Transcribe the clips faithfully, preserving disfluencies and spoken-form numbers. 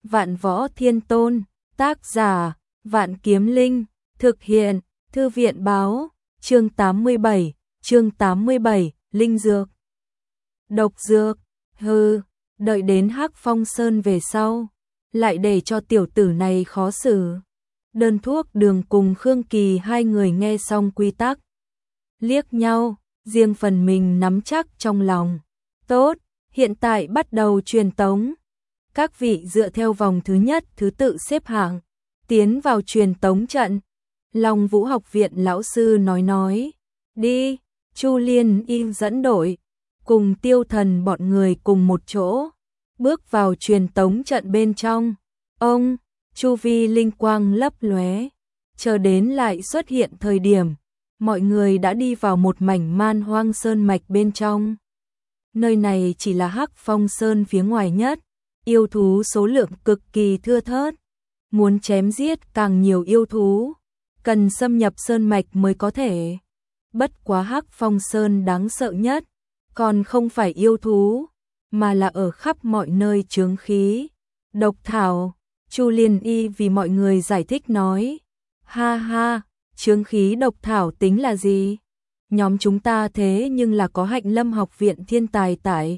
Vạn Võ Thiên Tôn, tác giả, Vạn Kiếm Linh, thực hiện, Thư viện báo, chương tám mươi bảy, chương tám mươi bảy, Linh Dược. Độc dược, hừ, đợi đến Hắc Phong Sơn về sau, lại để cho tiểu tử này khó xử. Đơn Thuốc Đường cùng Khương Kỳ hai người nghe xong quy tắc, liếc nhau, riêng phần mình nắm chắc trong lòng. Tốt, hiện tại bắt đầu truyền tống. Các vị dựa theo vòng thứ nhất thứ tự xếp hạng, tiến vào truyền tống trận. Long Vũ học viện lão sư nói nói, đi, Chu Liên Y dẫn đội, cùng Tiêu Thần bọn người cùng một chỗ, bước vào truyền tống trận bên trong. Ông, chu vi linh quang lấp lóe, chờ đến lại xuất hiện thời điểm, mọi người đã đi vào một mảnh man hoang sơn mạch bên trong. Nơi này chỉ là Hắc Phong Sơn phía ngoài nhất, yêu thú số lượng cực kỳ thưa thớt. Muốn chém giết càng nhiều yêu thú, cần xâm nhập sơn mạch mới có thể. Bất quá Hắc Phong Sơn đáng sợ nhất, còn không phải yêu thú, mà là ở khắp mọi nơi chướng khí. Độc thảo, Chu Liên Y vì mọi người giải thích nói, ha ha, chướng khí độc thảo tính là gì? Nhóm chúng ta thế nhưng là có Hạnh Lâm học viện thiên tài tại.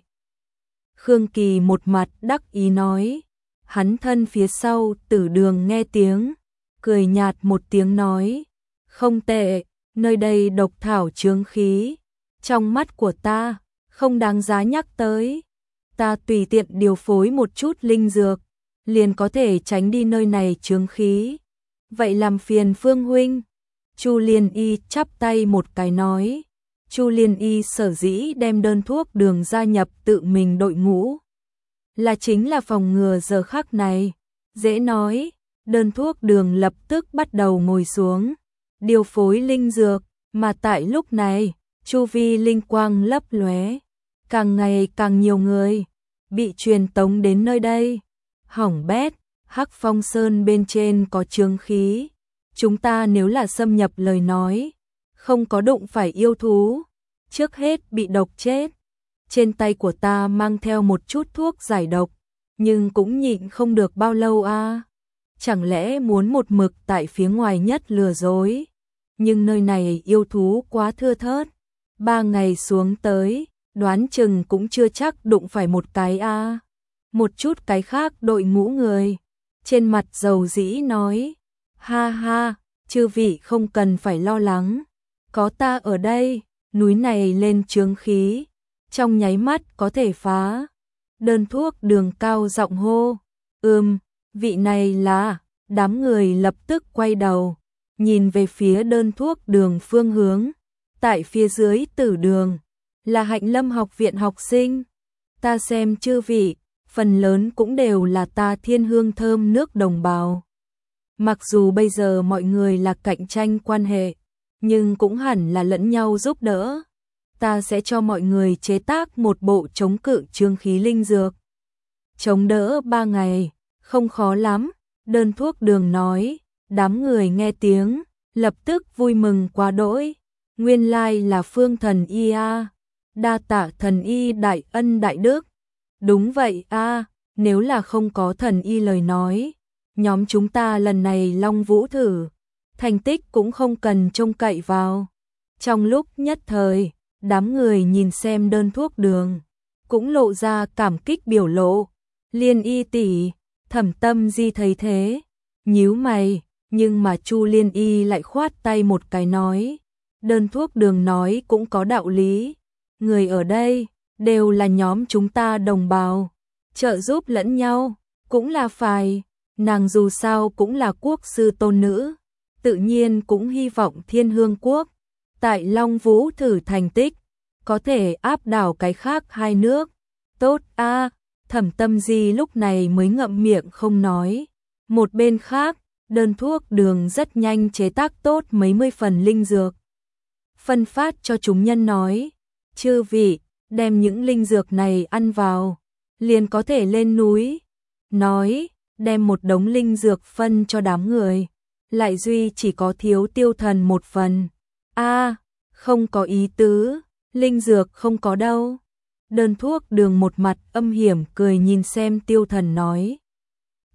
Khương Kỳ một mặt đắc ý nói, hắn thân phía sau Tử Đường nghe tiếng, cười nhạt một tiếng nói, không tệ, nơi đây độc thảo chướng khí, trong mắt của ta, không đáng giá nhắc tới. Ta tùy tiện điều phối một chút linh dược, liền có thể tránh đi nơi này chướng khí. Vậy làm phiền Phương huynh. Chu Liên Y chắp tay một cái nói. Chu Liên Y sở dĩ đem Đơn Thuốc Đường gia nhập tự mình đội ngũ, là chính là phòng ngừa giờ khắc này. Dễ nói, Đơn Thuốc Đường lập tức bắt đầu ngồi xuống, điều phối linh dược, mà tại lúc này, chu vi linh quang lấp lóe, càng ngày càng nhiều người bị truyền tống đến nơi đây. Hỏng bét, Hắc Phong Sơn bên trên có chướng khí, chúng ta nếu là xâm nhập lời nói, không có đụng phải yêu thú, trước hết bị độc chết. Trên tay của ta mang theo một chút thuốc giải độc, nhưng cũng nhịn không được bao lâu a. À. Chẳng lẽ muốn một mực tại phía ngoài nhất lừa dối? Nhưng nơi này yêu thú quá thưa thớt, ba ngày xuống tới, đoán chừng cũng chưa chắc đụng phải một cái a. À. Một chút cái khác đội ngũ người, trên mặt dầu dĩ nói, ha ha, chư vị không cần phải lo lắng, có ta ở đây, núi này lên chướng khí, trong nháy mắt có thể phá. Đơn Thuốc Đường cao giọng hô, ừm, vị này là, đám người lập tức quay đầu, nhìn về phía Đơn Thuốc Đường phương hướng, tại phía dưới Tử Đường, là Hạnh Lâm học viện học sinh. Ta xem chư vị, phần lớn cũng đều là ta Thiên Hương Thơm nước đồng bào. Mặc dù bây giờ mọi người là cạnh tranh quan hệ, nhưng cũng hẳn là lẫn nhau giúp đỡ. Ta sẽ cho mọi người chế tác một bộ chống cự chướng khí linh dược. Chống đỡ ba ngày, không khó lắm, Đơn Thuốc Đường nói. Đám người nghe tiếng, lập tức vui mừng quá đỗi. Nguyên lai là Phương thần y a, đa tạ thần y đại ân đại đức. Đúng vậy a, nếu là không có thần y lời nói, nhóm chúng ta lần này Long Vũ thử, thành tích cũng không cần trông cậy vào. Trong lúc nhất thời, đám người nhìn xem Đơn Thuốc Đường, cũng lộ ra cảm kích biểu lộ. Liên Y tỷ, Thẩm Tâm Di thấy thế, nhíu mày, nhưng mà Chu Liên Y lại khoát tay một cái nói, Đơn Thuốc Đường nói cũng có đạo lý, người ở đây đều là nhóm chúng ta đồng bào, trợ giúp lẫn nhau, cũng là phải. Nàng dù sao cũng là quốc sư tôn nữ, tự nhiên cũng hy vọng Thiên Hương Quốc tại Long Vũ thử thành tích, có thể áp đảo cái khác hai nước. Tốt a, à, Thẩm Tâm Di lúc này mới ngậm miệng không nói. Một bên khác, Đơn Thuốc Đường rất nhanh chế tác tốt mấy mươi phần linh dược, phân phát cho chúng nhân nói, chư vị, đem những linh dược này ăn vào, liền có thể lên núi. Nói, đem một đống linh dược phân cho đám người, lại duy chỉ có thiếu Tiêu Thần một phần. A, à, không có ý tứ, linh dược không có đâu. Đơn Thuốc Đường một mặt âm hiểm cười nhìn xem Tiêu Thần nói.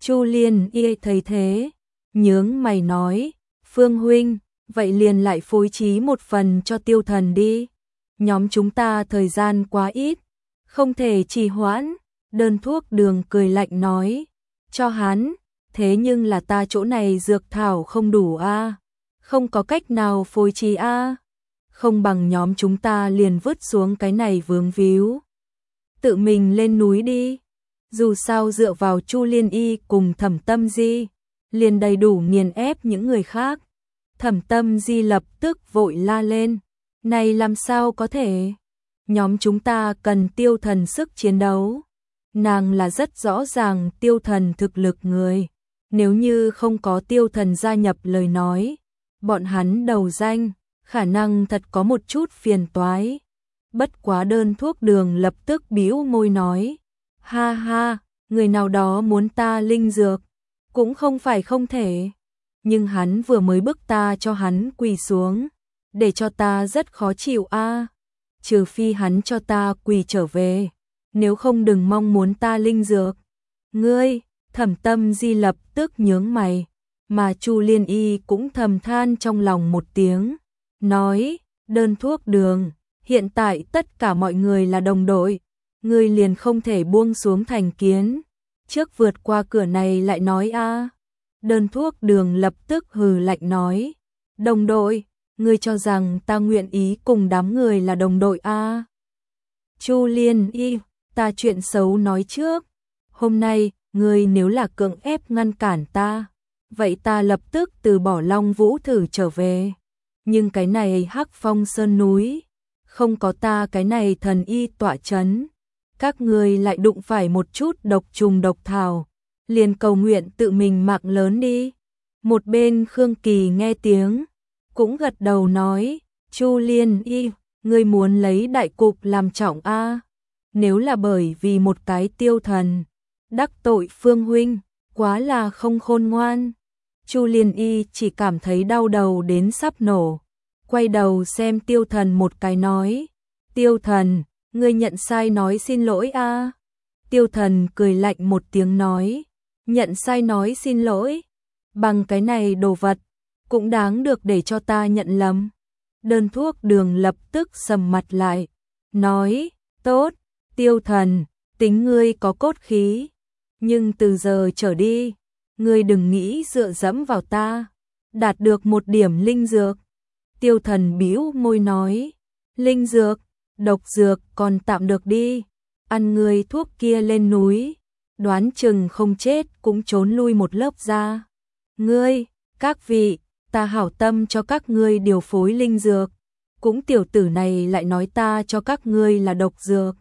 Chu Liên Y thấy thế, nhướng mày nói, Phương huynh, vậy liền lại phối trí một phần cho Tiêu Thần đi. Nhóm chúng ta thời gian quá ít, không thể trì hoãn. Đơn Thuốc Đường cười lạnh nói, cho hắn, thế nhưng là ta chỗ này dược thảo không đủ a, không có cách nào phối trí a, không bằng nhóm chúng ta liền vứt xuống cái này vướng víu, tự mình lên núi đi. Dù sao dựa vào Chu Liên Y cùng Thẩm Tâm Di, liền đầy đủ nghiền ép những người khác. Thẩm Tâm Di lập tức vội la lên, này làm sao có thể? Nhóm chúng ta cần Tiêu Thần sức chiến đấu. Nàng là rất rõ ràng Tiêu Thần thực lực người, nếu như không có Tiêu Thần gia nhập lời nói, bọn hắn đầu danh, khả năng thật có một chút phiền toái. Bất quá Đơn Thuốc Đường lập tức bĩu môi nói, ha ha, người nào đó muốn ta linh dược, cũng không phải không thể, nhưng hắn vừa mới bức ta cho hắn quỳ xuống, để cho ta rất khó chịu a, trừ phi hắn cho ta quỳ trở về, nếu không đừng mong muốn ta linh dược. Ngươi, Thẩm Tâm Di lập tức nhướng mày, mà Chu Liên Y cũng thầm than trong lòng một tiếng, nói, Đơn Thuốc Đường, hiện tại tất cả mọi người là đồng đội, ngươi liền không thể buông xuống thành kiến, trước vượt qua cửa này lại nói a. Đơn Thuốc Đường lập tức hừ lạnh nói, đồng đội, ngươi cho rằng ta nguyện ý cùng đám người là đồng đội a? Chu Liên Y, ta chuyện xấu nói trước, hôm nay, ngươi nếu là cưỡng ép ngăn cản ta, vậy ta lập tức từ bỏ Long Vũ thử trở về. Nhưng cái này Hắc Phong Sơn núi, không có ta cái này thần y tọa chấn, các ngươi lại đụng phải một chút độc trùng độc thảo, liền cầu nguyện tự mình mạng lớn đi. Một bên Khương Kỳ nghe tiếng, cũng gật đầu nói, Chu Liên Y, ngươi muốn lấy đại cục làm trọng a? Nếu là bởi vì một cái Tiêu Thần, đắc tội Phương huynh, quá là không khôn ngoan. Chu Liên Y chỉ cảm thấy đau đầu đến sắp nổ, quay đầu xem Tiêu Thần một cái nói, Tiêu Thần, ngươi nhận sai nói xin lỗi a. Tiêu Thần cười lạnh một tiếng nói, nhận sai nói xin lỗi, bằng cái này đồ vật, cũng đáng được để cho ta nhận lầm. Đơn Thuốc Đường lập tức sầm mặt lại, nói, tốt, Tiêu Thần, tính ngươi có cốt khí, nhưng từ giờ trở đi, ngươi đừng nghĩ dựa dẫm vào ta, đạt được một điểm linh dược. Tiêu Thần bĩu môi nói, linh dược, độc dược còn tạm được đi, ăn ngươi thuốc kia lên núi, đoán chừng không chết cũng trốn lui một lớp ra. Ngươi, các vị, ta hảo tâm cho các ngươi điều phối linh dược, cũng tiểu tử này lại nói ta cho các ngươi là độc dược.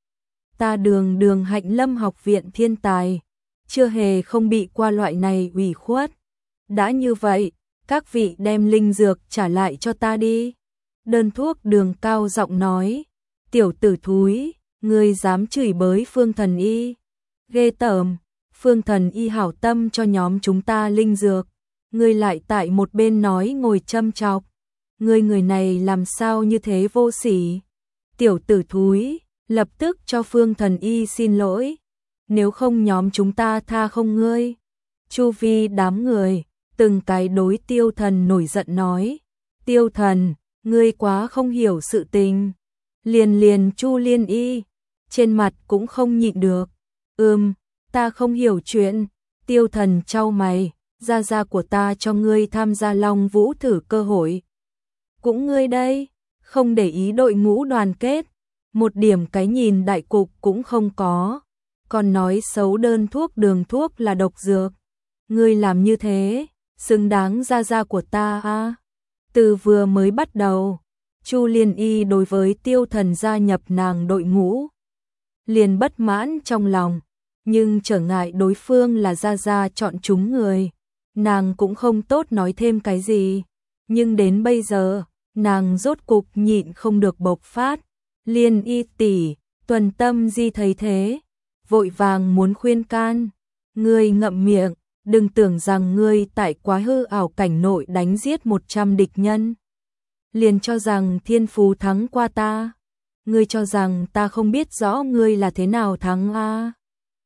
Ta đường đường Hạnh Lâm học viện thiên tài, chưa hề không bị qua loại này ủy khuất. Đã như vậy, các vị đem linh dược trả lại cho ta đi. Đơn Thuốc Đường cao giọng nói, tiểu tử thúi, ngươi dám chửi bới Phương Thần Y. Ghê tởm, Phương Thần Y hảo tâm cho nhóm chúng ta linh dược, ngươi lại tại một bên nói ngồi châm chọc. Ngươi người này làm sao như thế vô sỉ. Tiểu tử thúi, lập tức cho Phương Thần Y xin lỗi, nếu không nhóm chúng ta tha không ngươi. Chu vi đám người, từng cái đối Tiêu Thần nổi giận nói, Tiêu Thần, ngươi quá không hiểu sự tình. Liền liền Chu Liên Y, trên mặt cũng không nhịn được, ừm, ta không hiểu chuyện. Tiêu Thần chau mày, gia gia của ta cho ngươi tham gia Long Vũ thử cơ hội, cũng ngươi đây, không để ý đội ngũ đoàn kết, một điểm cái nhìn đại cục cũng không có, còn nói xấu Đơn Thuốc Đường thuốc là độc dược. Ngươi làm như thế, xứng đáng gia gia của ta a. Từ vừa mới bắt đầu, Chu Liên Y đối với Tiêu Thần gia nhập nàng đội ngũ liền bất mãn trong lòng, nhưng trở ngại đối phương là gia gia chọn chúng người, nàng cũng không tốt nói thêm cái gì, nhưng đến bây giờ, nàng rốt cục nhịn không được bộc phát. Liên Y tỷ, Tuần Tâm Di thấy thế, vội vàng muốn khuyên can, ngươi ngậm miệng, đừng tưởng rằng ngươi tại quá hư ảo cảnh nội đánh giết một trăm địch nhân, liền cho rằng thiên phú thắng qua ta, ngươi cho rằng ta không biết rõ ngươi là thế nào thắng a?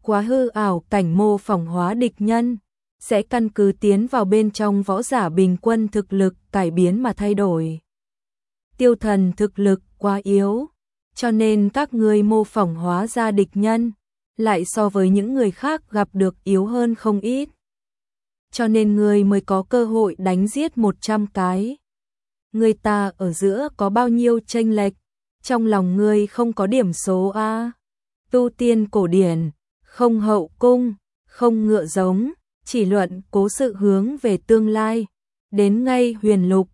quá hư ảo cảnh mô phỏng hóa địch nhân, sẽ căn cứ tiến vào bên trong võ giả bình quân thực lực cải biến mà thay đổi. Tiêu thần thực lực quá yếu, cho nên các ngươi mô phỏng hóa ra địch nhân, lại so với những người khác gặp được yếu hơn không ít. Cho nên ngươi mới có cơ hội đánh giết một trăm cái. Người ta ở giữa có bao nhiêu chênh lệch, trong lòng ngươi không có điểm số a. Tu tiên cổ điển, không hậu cung, không ngựa giống, chỉ luận cố sự hướng về tương lai, đến ngay huyền lục,